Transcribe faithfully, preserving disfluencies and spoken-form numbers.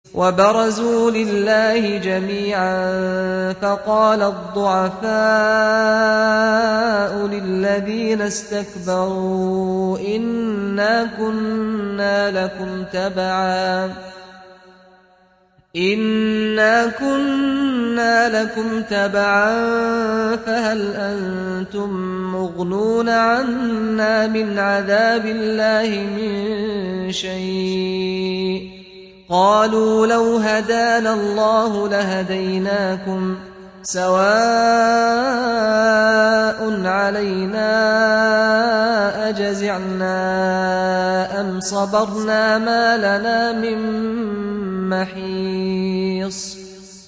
وبرزوا لله جميعا فقال الضعفاء للذين استكبروا إنا كنا لكم تبعا إنا كنا لكم تبعا فهل أنتم مغنون عنا من عذاب الله من شيء قالوا لو هدانا الله لهديناكم سواء علينا أجزعنا أم صبرنا ما لنا من محيص